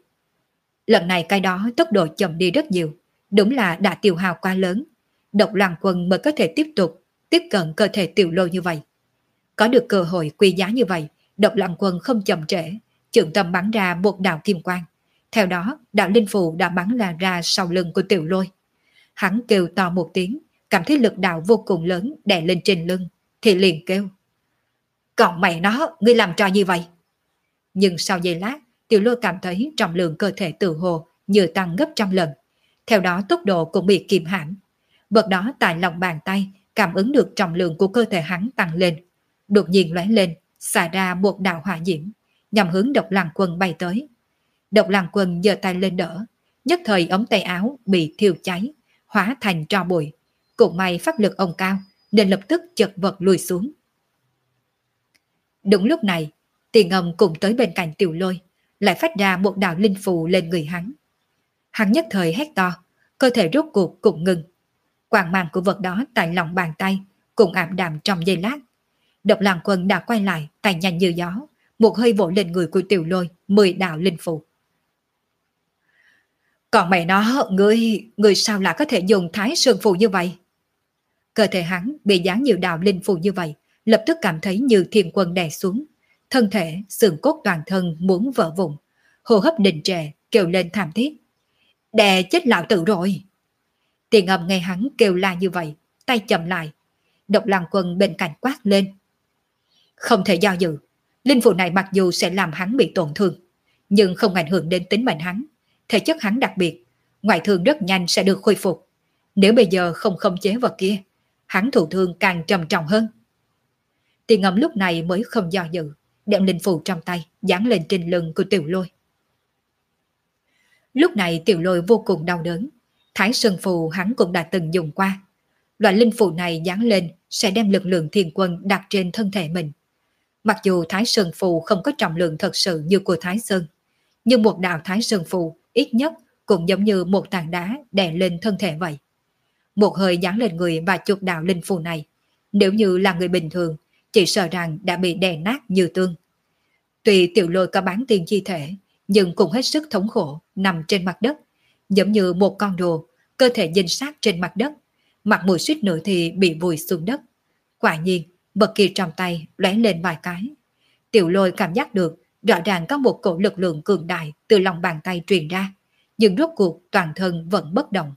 Đúng là đã tiêu hao quá lớn. Độc Lăng Quân mới có thể tiếp tục tiếp cận cơ thể Tiểu Lôi như vậy. Có được cơ hội quý giá như vậy, Độc Lăng Quân không chậm trễ, chưởng tâm bắn ra một đạo kim quang. Theo đó, đạo linh phù đã bắn ra sau lưng của Tiểu Lôi. Hắn kêu to một tiếng, cảm thấy lực đạo vô cùng lớn đè lên trên lưng, thì liền kêu. Còn mày nó, ngươi làm trò gì vậy? Nhưng sau giây lát, Tiểu Lôi cảm thấy trọng lượng cơ thể tự hồ như tăng gấp trăm lần. Theo đó tốc độ cũng bị kiềm hãm. Vật đó tại lòng bàn tay cảm ứng được trọng lượng của cơ thể hắn tăng lên. Đột nhiên lóe lên, xả ra một đạo hỏa diễm, nhằm hướng Độc Lăng Quân bay tới. Độc Lăng Quân giơ tay lên đỡ, nhất thời ống tay áo bị thiêu cháy, hóa thành tro bụi. Cũng may pháp lực ông cao, nên lập tức chật vật lùi xuống. Đúng lúc này, Tiền Ngầm cùng tới bên cạnh Tiểu Lôi, lại phát ra một đạo linh phù lên người hắn. Hắn nhất thời hét to, cơ thể rốt cuộc cũng ngừng. Quang mang của vật đó tại lòng bàn tay cũng ảm đạm trong giây lát. Độc Lăng Quân đã quay lại, tay nhanh như gió, một hơi vỗ lên người của Tiểu Lôi 10 đạo linh phù. Còn mày nó, ngươi sao lại có thể dùng Thái Sơn phù như vậy? Cơ thể hắn bị dán nhiều đạo linh phù như vậy, lập tức cảm thấy như thiên quân đè xuống. Thân thể, xương cốt toàn thân muốn vỡ vụn, hô hấp đình trệ, kêu lên thảm thiết. Đè chết lão tử rồi! Tiền Ngầm nghe hắn kêu la như vậy, tay chậm lại. Độc Lăng Quân bên cạnh quát lên. Không thể do dự, linh phù này mặc dù sẽ làm hắn bị tổn thương, nhưng không ảnh hưởng đến tính mệnh hắn. Thể chất hắn đặc biệt, ngoại thương rất nhanh sẽ được khôi phục. Nếu bây giờ không khống chế vật kia, hắn thụ thương càng trầm trọng hơn. Tiền Ngầm lúc này mới không do dự, đem linh phù trong tay dán lên trên lưng của Tiểu Lôi. Lúc này Tiểu Lôi vô cùng đau đớn. Thái Sơn phù hắn cũng đã từng dùng qua. Loại linh phù này dán lên sẽ đem lực lượng thiên quân đặt trên thân thể mình. Mặc dù Thái Sơn phù không có trọng lượng thật sự như của Thái Sơn, nhưng một đạo Thái Sơn phù ít nhất cũng giống như một tảng đá đè lên thân thể vậy. Một hơi dán lên người và chục đạo linh phù này, nếu như là người bình thường, chỉ sợ rằng đã bị đè nát như tương. Tuy Tiểu Lôi có bán tiên chi thể, nhưng cũng hết sức thống khổ, nằm trên mặt đất, giống như một con rùa, cơ thể dinh sát trên mặt đất, mặt mũi suýt nữa thì bị vùi xuống đất. Quả nhiên, vật kia trong tay lóe lên vài cái. Tiểu Lôi cảm giác được rõ ràng có một cổ lực lượng cường đại từ lòng bàn tay truyền ra, nhưng rốt cuộc toàn thân vẫn bất động.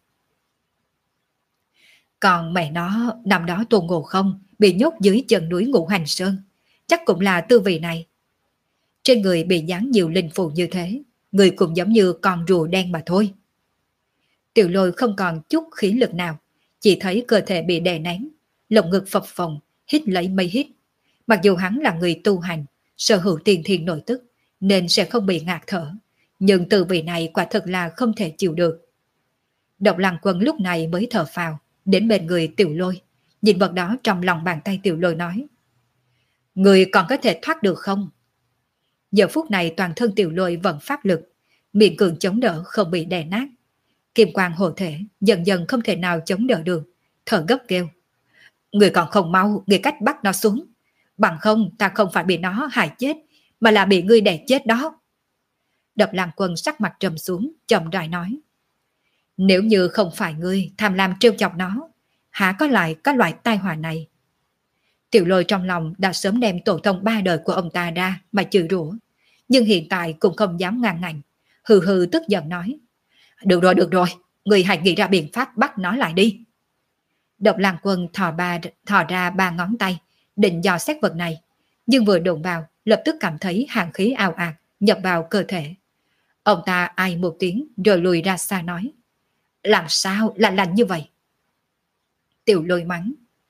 Còn mẹ nó, năm đó Tôn Ngộ Không bị nhốt dưới chân núi Ngũ Hành Sơn, chắc cũng là tư vị này. Trên người bị dán nhiều linh phù như thế, người cũng giống như con rùa đen mà thôi. Tiểu Lôi không còn chút khí lực nào, chỉ thấy cơ thể bị đè nén, lồng ngực phập phồng, hít lấy mây hít. Mặc dù hắn là người tu hành, sở hữu tiền thiên nội tức, nên sẽ không bị ngạt thở, nhưng tư vị này quả thật là không thể chịu được. Độc Lăng Quân lúc này mới thở phào, đến bên người Tiểu Lôi, nhìn vật đó trong lòng bàn tay Tiểu Lôi nói. Người còn có thể thoát được không? Giờ phút này toàn thân Tiểu Lôi vẫn pháp lực, miệng cường chống đỡ không bị đè nát. Kim quang hộ thể dần dần không thể nào chống đỡ được, thở gấp kêu. Người còn không mau, người cách bắt nó xuống. Bằng không ta không phải bị nó hại chết, mà là bị ngươi đè chết đó. Độc Lăng Quân sắc mặt trầm xuống, chậm rãi nói. Nếu như không phải ngươi tham lam trêu chọc nó, há có lại có loại tai họa này. Tiểu Lôi trong lòng đã sớm đem tổ tông 3 đời của ông ta ra mà chửi rủa, nhưng hiện tại cũng không dám ngang ngạnh, hừ hừ tức giận nói. Được rồi, người hãy nghĩ ra biện pháp bắt nó lại đi. Độc Lăng Quân thò ra 3 ngón tay, định dò xét vật này, nhưng vừa đụng vào, lập tức cảm thấy hàn khí ào ạt nhập vào cơ thể. Ông ta ai một tiếng rồi lùi ra xa nói. Làm sao lại lạnh như vậy? Tiểu Lôi mắng.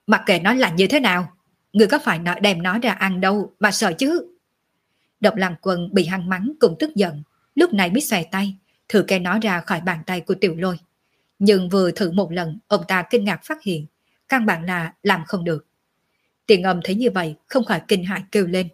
Mặc kệ nó là như thế nào, người có phải đem nó ra ăn đâu mà sợ chứ. Độc Lăng Quân bị hắn mắng cũng tức giận, lúc này mới xoay tay, thử cây nó ra khỏi bàn tay của Tiểu Lôi. Nhưng vừa thử một lần, ông ta kinh ngạc phát hiện, căn bản là làm không được. Tiền Âm thấy như vậy, không khỏi kinh hãi kêu lên.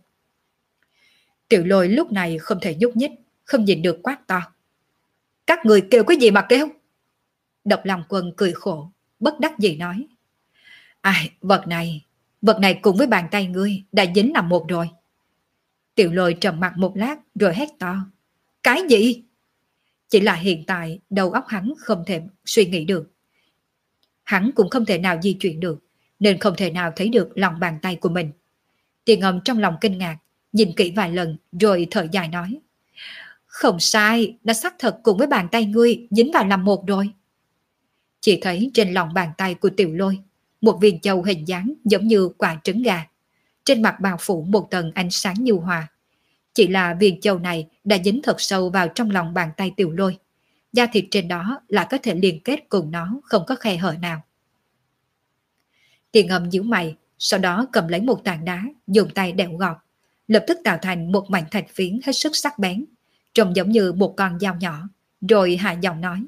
Tiểu Lôi lúc này không thể nhúc nhích, không nhìn được quát to. Các người kêu cái gì mà kêu? Độc Lăng Quân cười khổ, bất đắc dĩ nói. Ai, vật này cùng với bàn tay ngươi đã dính làm một rồi. Tiểu Lôi trầm mặt một lát rồi hét to. Cái gì? Chỉ là hiện tại đầu óc hắn không thể suy nghĩ được. Hắn cũng không thể nào di chuyển được, nên không thể nào thấy được lòng bàn tay của mình. Tiền Âm trong lòng kinh ngạc, nhìn kỹ vài lần rồi thở dài nói. Không sai, đã xác thật cùng với bàn tay ngươi dính vào làm một rồi. Chỉ thấy trên lòng bàn tay của Tiểu Lôi, một viên châu hình dáng giống như quả trứng gà. Trên mặt bao phủ một tầng ánh sáng nhu hòa. Chỉ là viên châu này đã dính thật sâu vào trong lòng bàn tay Tiểu Lôi. Da thịt trên đó lại có thể liên kết cùng nó, không có khe hở nào. Tiền Âm nhíu mày, sau đó cầm lấy một tảng đá, dùng tay đẽo gọt, lập tức tạo thành một mảnh thạch phiến hết sức sắc bén, trông giống như một con dao nhỏ, rồi hạ giọng nói.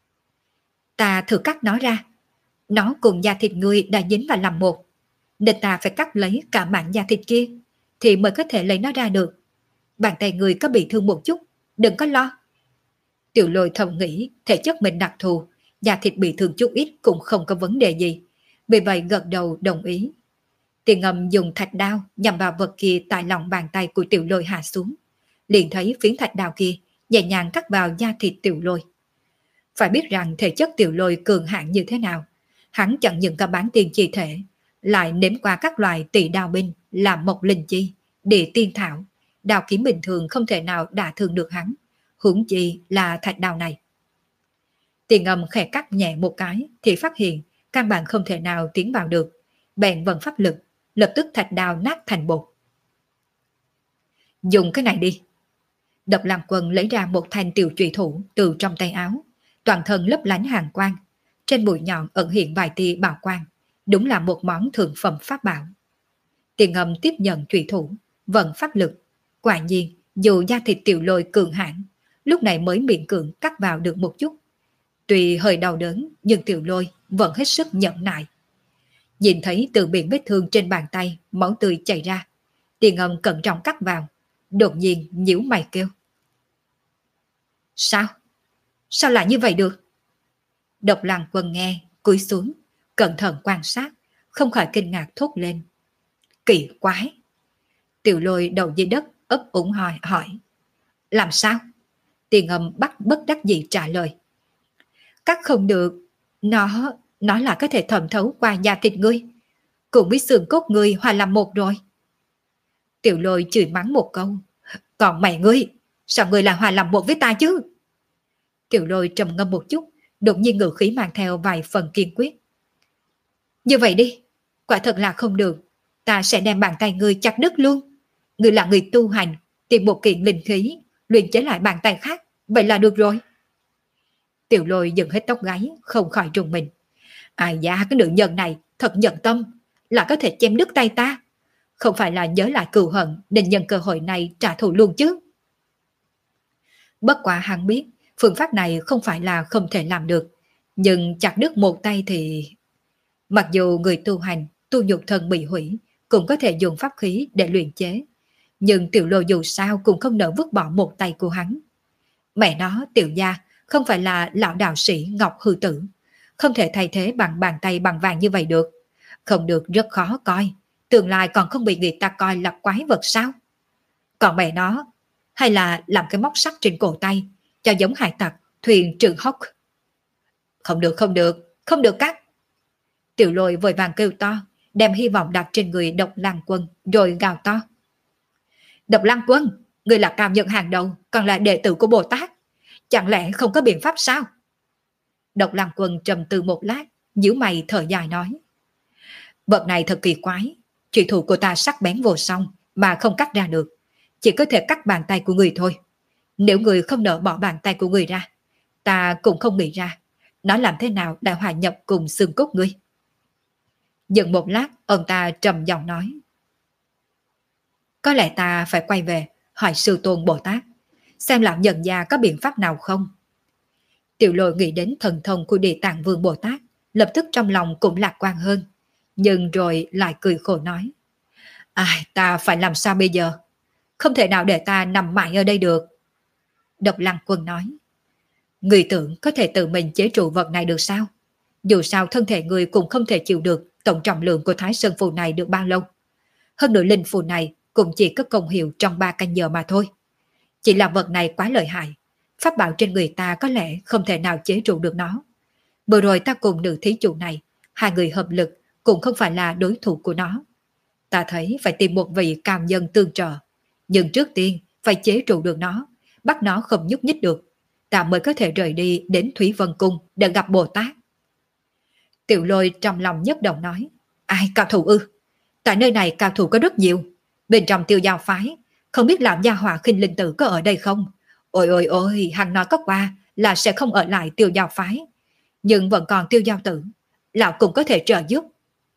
Ta thử cắt nó ra. Nó cùng da thịt ngươi đã dính vào làm một, nên ta phải cắt lấy cả mảng da thịt kia, thì mới có thể lấy nó ra được. Bàn tay ngươi có bị thương một chút, đừng có lo. Tiểu Lôi thầm nghĩ thể chất mình đặc thù, da thịt bị thương chút ít cũng không có vấn đề gì, vì vậy gật đầu đồng ý. Tiền Âm dùng thạch đao nhằm vào vật kia tại lòng bàn tay của Tiểu Lôi hạ xuống, liền thấy phiến thạch đao kia nhẹ nhàng cắt vào da thịt Tiểu Lôi. Phải biết rằng thể chất Tiểu Lôi cường hãn như thế nào, hắn chẳng những cả bán tiền chi thể, lại nếm qua các loại tỷ đao binh là mộc linh chi, địa tiên thảo, đao kiếm bình thường không thể nào đả thương được hắn, huống chi là thạch đao này. Tiền Âm khẽ cắt nhẹ một cái thì phát hiện căn bản không thể nào tiến vào được, bèn vận pháp lực, lập tức thạch đao nát thành bột. Dùng cái này đi. Độc Lăng Quân lấy ra một thanh tiểu trùy thủ từ trong tay áo, toàn thân lấp lánh hàn quang, trên mũi nhọn ẩn hiện vài tia bảo quang, đúng là một món thượng phẩm pháp bảo. Tiền Âm tiếp nhận trùy thủ, vận pháp lực, quả nhiên dù da thịt Tiểu Lôi cường hãn, lúc này mới miễn cưỡng cắt vào được một chút. Tuy hơi đau đớn, nhưng Tiểu Lôi vẫn hết sức nhẫn nại. Nhìn thấy từ miệng vết thương trên bàn tay máu tươi chảy ra, Tiền Âm cẩn trọng cắt vào, đột nhiên nhíu mày kêu. Sao? Sao lại như vậy được? Độc Lăng Quân nghe, cúi xuống, cẩn thận quan sát, không khỏi kinh ngạc thốt lên. Kỳ quái! Tiểu Lôi đầu dưới đất ấp úng hỏi. Làm sao? Tiền Âm bắt bất đắc dĩ trả lời. Cắt không được, nó là có thể thẩm thấu qua da thịt ngươi, cùng với xương cốt ngươi hòa làm một rồi. Tiểu Lôi chửi mắng một câu. Còn mẹ ngươi, sao ngươi lại hòa làm một với ta chứ? Tiểu Lôi trầm ngâm một chút, đột nhiên ngữ khí mang theo vài phần kiên quyết. Như vậy đi, quả thật là không được, ta sẽ đem bàn tay ngươi chặt đứt luôn. Ngươi là người tu hành, tìm một kiện linh khí, luyện chế lại bàn tay khác, vậy là được rồi. Tiểu Lôi dừng hết tóc gáy, không khỏi rùng mình. Ai da, cái nữ nhân này thật nhận tâm, là có thể chém đứt tay ta. Không phải là nhớ lại cừu hận nên nhân cơ hội này trả thù luôn chứ. Bất quá hắn biết phương pháp này không phải là không thể làm được, nhưng chặt đứt một tay thì... Mặc dù người tu hành, tu nhục thân bị hủy, cũng có thể dùng pháp khí để luyện chế, nhưng Tiểu Lôi dù sao cũng không nỡ vứt bỏ một tay của hắn. Mẹ nó, Tiểu gia không phải là lão đạo sĩ Ngọc Hư Tử, không thể thay thế bằng bàn tay bằng vàng như vậy được. Không được, rất khó coi, tương lai còn không bị người ta coi là quái vật sao? Còn mẹ nó, hay là làm cái móc sắt trên cổ tay, cho giống hải tặc, thuyền trường hốc. Không được, không được cắt. Tiểu Lôi vội vàng kêu to, đem hy vọng đặt trên người Độc Lăng Quân, rồi gào to. Độc Lăng Quân, người là cao nhân hàng đầu, còn là đệ tử của Bồ Tát. Chẳng lẽ không có biện pháp sao? Độc Lăng Quân trầm tư một lát, nhíu mày thở dài nói. Vật này thật kỳ quái, trùy thủ của ta sắc bén vô song mà không cắt ra được, chỉ có thể cắt bàn tay của người thôi. Nếu người không nỡ bỏ bàn tay của người ra, ta cũng không nghĩ ra nó làm thế nào đã hòa nhập cùng xương cốt ngươi. Dừng một lát, ông ta trầm giọng nói. Có lẽ ta phải quay về hỏi sư tôn Bồ Tát, xem lão nhân gia có biện pháp nào không. Tiểu Lôi nghĩ đến thần thông của Địa Tạng Vương Bồ Tát, lập tức trong lòng cũng lạc quan hơn, nhưng rồi lại cười khổ nói. Ai, ta phải làm sao bây giờ? Không thể nào để ta nằm mãi ở đây được. Độc Lăng Quân nói. Người tưởng có thể tự mình chế trụ vật này được sao? Dù sao thân thể người cũng không thể chịu được tổng trọng lượng của Thái Sơn Phù này được bao lâu. Hơn nữa linh phù này cũng chỉ có công hiệu trong 3 canh giờ mà thôi. Chỉ là vật này quá lợi hại, pháp bảo trên người ta có lẽ không thể nào chế trụ được nó. Vừa rồi ta cùng nữ thí chủ này, hai người hợp lực cũng không phải là đối thủ của nó. Ta thấy phải tìm một vị cao nhân tương trợ, nhưng trước tiên phải chế trụ được nó, bắt nó không nhúc nhích được, ta mới có thể rời đi đến Thủy Vân Cung để gặp Bồ Tát. Tiểu Lôi trong lòng nhất động nói. Ai, cao thủ ư? Tại nơi này cao thủ có rất nhiều. Bên trong Tiêu Giao phái, không biết lão gia hỏa Khinh Linh Tử có ở đây không? Ôi ôi ôi, hắn nói có qua là sẽ không ở lại Tiêu Giao phái. Nhưng vẫn còn Tiêu Giao Tử, lão cũng có thể trợ giúp.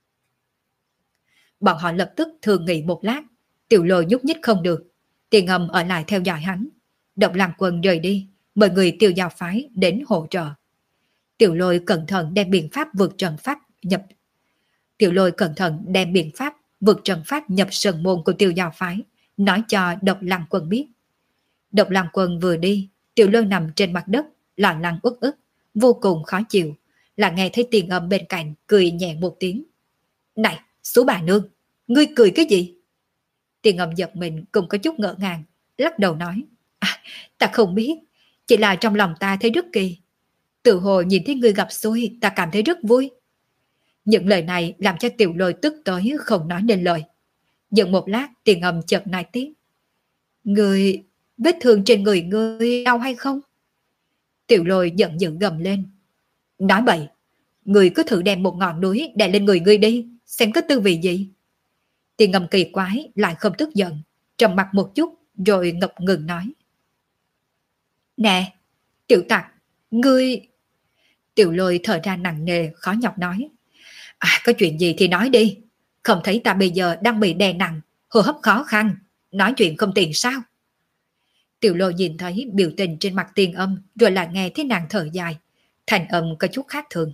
Bọn họ lập tức thương nghị một lát. Tiểu Lôi nhúc nhích không được, Tiền Ngầm ở lại theo dõi hắn. Độc Lăng Quân rời đi, mời người Tiêu Giao phái đến hỗ trợ. Tiểu Lôi cẩn thận đem biện pháp vượt trần pháp nhập. Tiểu Lôi cẩn thận đem biện pháp vượt trần pháp nhập sơn môn của Tiêu Giao phái, nói cho Độc Lăng Quân biết. Độc Lăng Quân vừa đi, Tiểu Lôi nằm trên mặt đất, lo lắng uất ức, vô cùng khó chịu, là nghe thấy Tiền Âm bên cạnh cười nhẹ một tiếng. Này, Sú bà nương, ngươi cười cái gì? Tiền Âm giật mình cũng có chút ngỡ ngàng, lắc đầu nói. Ta không biết, chỉ là trong lòng ta thấy rất kỳ. Tự hồ nhìn thấy ngươi gặp xui, ta cảm thấy rất vui. Những lời này làm cho Tiểu Lôi tức tới không nói nên lời. Dừng một lát, Tiền Âm chợt nói tiếp. Ngươi, vết thương trên người ngươi đau hay không? Tiểu Lôi giận dữ gầm lên. Nói bậy, ngươi cứ thử đem một ngọn núi đè lên người ngươi đi, xem có tư vị gì. Tiền Âm kỳ quái lại không tức giận, trầm mặt một chút rồi ngập ngừng nói. Nè, Tiểu Tặc, ngươi... Tiểu Lôi thở ra nặng nề, khó nhọc nói. Có chuyện gì thì nói đi. Không thấy ta bây giờ đang bị đè nặng, hô hấp khó khăn, nói chuyện không tiện sao? Tiểu Lôi nhìn thấy biểu tình trên mặt Tiền Âm, rồi lại nghe thấy nàng thở dài. Thành âm có chút khác thường.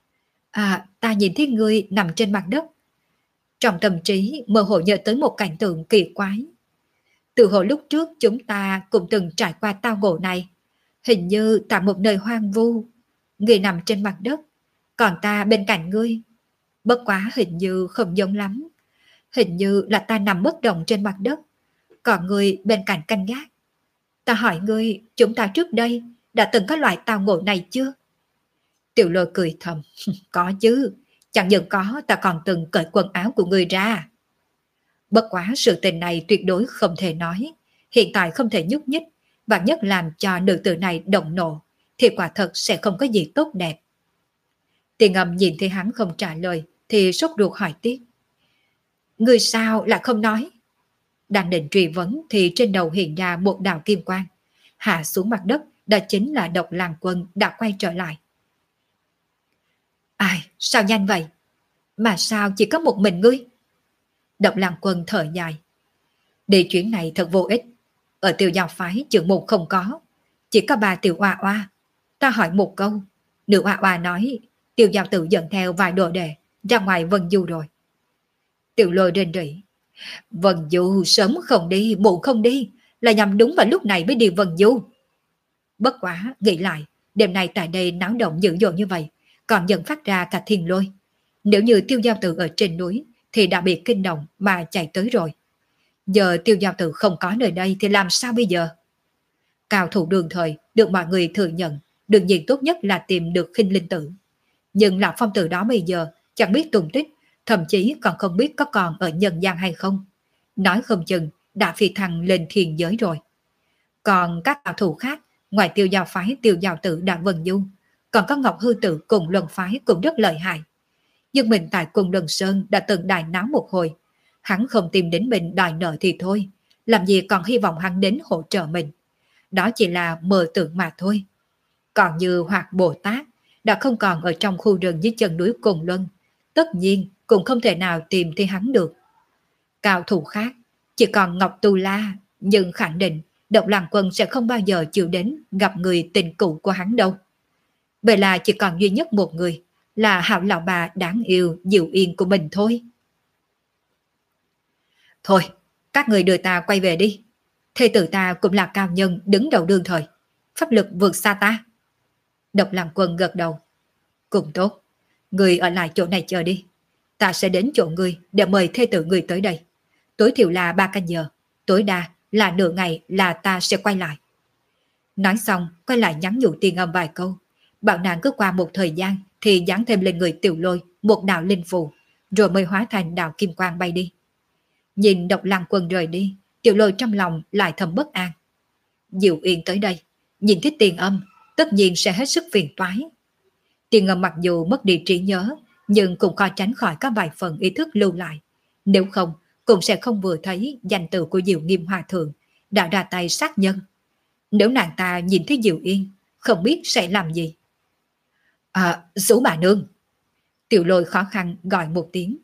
Ta nhìn thấy ngươi nằm trên mặt đất. Trong tâm trí mơ hồ nhớ tới một cảnh tượng kỳ quái. Từ hồi lúc trước chúng ta cũng từng trải qua tao ngộ này. Hình như tại một nơi hoang vu, ngươi nằm trên mặt đất, còn ta bên cạnh ngươi. Bất quá hình như không giống lắm. Hình như là ta nằm bất động trên mặt đất, còn ngươi bên cạnh canh gác. Ta hỏi ngươi, chúng ta trước đây đã từng có loại tao ngộ này chưa? Tiểu Lôi cười thầm. Có chứ, chẳng những có, ta còn từng cởi quần áo của ngươi ra. Bất quá sự tình này tuyệt đối không thể nói. Hiện tại không thể nhúc nhích, và nhất làm cho nữ tử này động nộ, thì quả thật sẽ không có gì tốt đẹp. Tiền Âm nhìn thấy hắn không trả lời, thì sốt ruột hỏi tiếp. Ngươi sao lại không nói? Đang định truy vấn thì trên đầu hiện ra một đạo kim quang. Hạ xuống mặt đất, đó chính là Độc Lăng Quân đã quay trở lại. Ai, sao nhanh vậy? Mà sao chỉ có một mình ngươi? Độc Lăng Quân thở dài. Đi chuyến này thật vô ích. Ở Tiêu Giao phái trưởng môn không có, chỉ có 3 tiểu oa oa. Ta hỏi một câu, nữ oa oa nói Tiêu Giao tự dẫn theo vài đồ đệ ra ngoài Vân Du rồi. Tiểu Lôi rên rỉ. Vân Du sớm không đi, muộn không đi, là nhằm đúng vào lúc này mới đi Vân Du. Bất quá, nghĩ lại, đêm nay tại đây náo động dữ dội như vậy, còn dẫn phát ra cả thiên lôi. Nếu như Tiêu Giao Tử ở trên núi, thì đã bị kinh động mà chạy tới rồi. Giờ Tiêu Giao Tử không có nơi đây thì làm sao bây giờ? Cao thủ đường thời được mọi người thừa nhận, đương nhiên tốt nhất là tìm được Khinh Linh Tử. Nhưng Lạc Phong từ đó bây giờ chẳng biết tung tích, thậm chí còn không biết có còn ở nhân gian hay không. Nói không chừng đã phi thăng lên thiên giới rồi. Còn các cao thủ khác, ngoài Tiêu Giao phái Tiêu Giao Tử đã Vân Du, còn có Ngọc Hư Tử cùng Luân phái cũng rất lợi hại. Nhưng mình tại cùng Luân Sơn đã từng đại náo một hồi, hắn không tìm đến mình đòi nợ thì thôi, làm gì còn hy vọng hắn đến hỗ trợ mình. Đó chỉ là mơ tưởng mà thôi. Còn như Hoạt Bồ Tát đã không còn ở trong khu rừng dưới chân núi Cồn Luân, tất nhiên cũng không thể nào tìm thấy hắn được. Cao thủ khác, chỉ còn Ngọc Tu La, nhưng khẳng định Độc Lăng Quân sẽ không bao giờ chịu đến gặp người tình cũ của hắn đâu. Vậy là chỉ còn duy nhất một người, là Hảo lão bà đáng yêu Diệu Yên của mình thôi. Thôi, các người đưa ta quay về đi. Thê tử ta cũng là cao nhân đứng đầu đương thời, pháp lực vượt xa ta. Độc Lăng Quân gật đầu. Cũng tốt, người ở lại chỗ này chờ đi. Ta sẽ đến chỗ người để mời thê tử người tới đây. Tối thiểu là 3 canh giờ, tối đa là nửa ngày là ta sẽ quay lại. Nói xong, quay lại nhắn nhủ Tiên Âm vài câu. Bảo nàng cứ qua một thời gian thì dán thêm lên người Tiểu Lôi một đạo linh phù, rồi mới hóa thành đạo kim quang bay đi. Nhìn Độc Lăng Quân rời đi, Tiểu Lôi trong lòng lại thầm bất an. Diệu Yên tới đây, nhìn thấy Tiên Âm, tất nhiên sẽ hết sức phiền toái. Tiên Âm mặc dù mất đi trí nhớ, nhưng cũng khó tránh khỏi có vài phần ý thức lưu lại. Nếu không, cũng sẽ không vừa thấy danh tự của Diệu Nghiêm Hòa Thượng đã ra tay sát nhân. Nếu nàng ta nhìn thấy Diệu Yên, không biết sẽ làm gì. Sú bà nương. Tiểu Lôi khó khăn gọi một tiếng.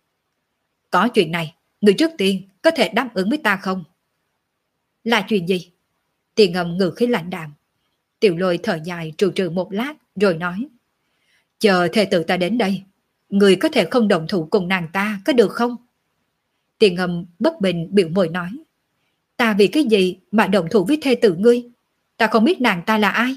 Có chuyện này, người trước tiên có thể đáp ứng với ta không? Là chuyện gì? Tiên Âm ngữ khí lạnh đạm. Tiểu Lôi thở dài trù trừ một lát rồi nói. Chờ thê tử ta đến đây, người có thể không động thủ cùng nàng ta có được không? Tiên Âm bất bình biểu môi nói. Ta vì cái gì mà động thủ với thê tử ngươi? Ta không biết nàng ta là ai.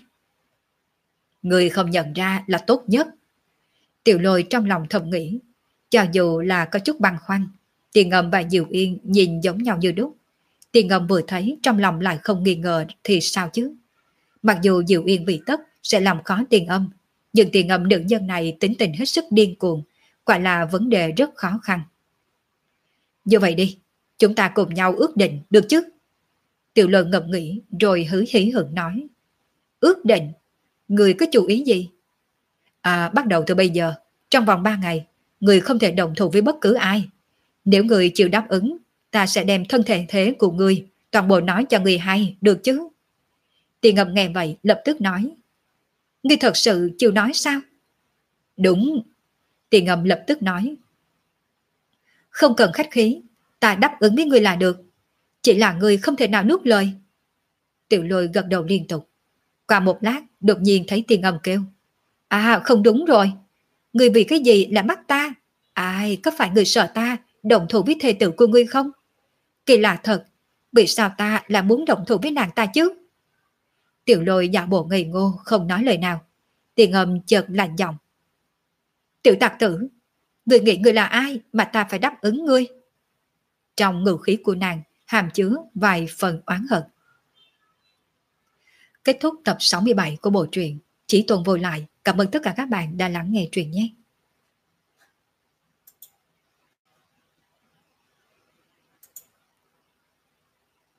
Ngươi không nhận ra là tốt nhất. Tiểu Lôi trong lòng thầm nghĩ. Cho dù là có chút băn khoăn, Tiên Âm và Diệu Yên nhìn giống nhau như đúc. Tiên Âm vừa thấy trong lòng lại không nghi ngờ thì sao chứ? Mặc dù Diệu Yên vì tất sẽ làm khó Tiên Âm, nhưng Tiên Âm nữ nhân này tính tình hết sức điên cuồng, quả là vấn đề rất khó khăn. Như vậy đi, chúng ta cùng nhau ước định được chứ? Tiểu Lôi ngẫm nghĩ rồi hí hửng nói. Ước định? Người có chủ ý gì? Bắt đầu từ bây giờ, trong vòng 3 ngày, người không thể đồng thủ với bất cứ ai. Nếu người chịu đáp ứng, ta sẽ đem thân thể thế của người toàn bộ nói cho người hay, được chứ? Tiên Âm nghe vậy lập tức nói. Ngươi thật sự chịu nói sao? Đúng. Tiên Âm lập tức nói. Không cần khách khí, ta đáp ứng với ngươi là được. Chỉ là ngươi không thể nào nuốt lời. Tiểu Lôi gật đầu liên tục. Qua một lát, đột nhiên thấy Tiên Âm kêu. Không đúng rồi. Ngươi vì cái gì lại bắt ta? Ai, có phải ngươi sợ ta động thủ với thê tử của ngươi không? Kỳ lạ thật, vì sao ta lại muốn động thủ với nàng ta chứ? Tiểu Lôi giả bộ ngây ngô không nói lời nào. Tiên Âm chợt lạnh giọng. Tiểu tặc tử, ngươi nghĩ ngươi là ai mà ta phải đáp ứng ngươi? Trong ngữ khí của nàng hàm chứa vài phần oán hận. Kết thúc tập 67 của bộ truyện Chỉ Tồn Vô Lại. Cảm ơn tất cả các bạn đã lắng nghe truyện nhé.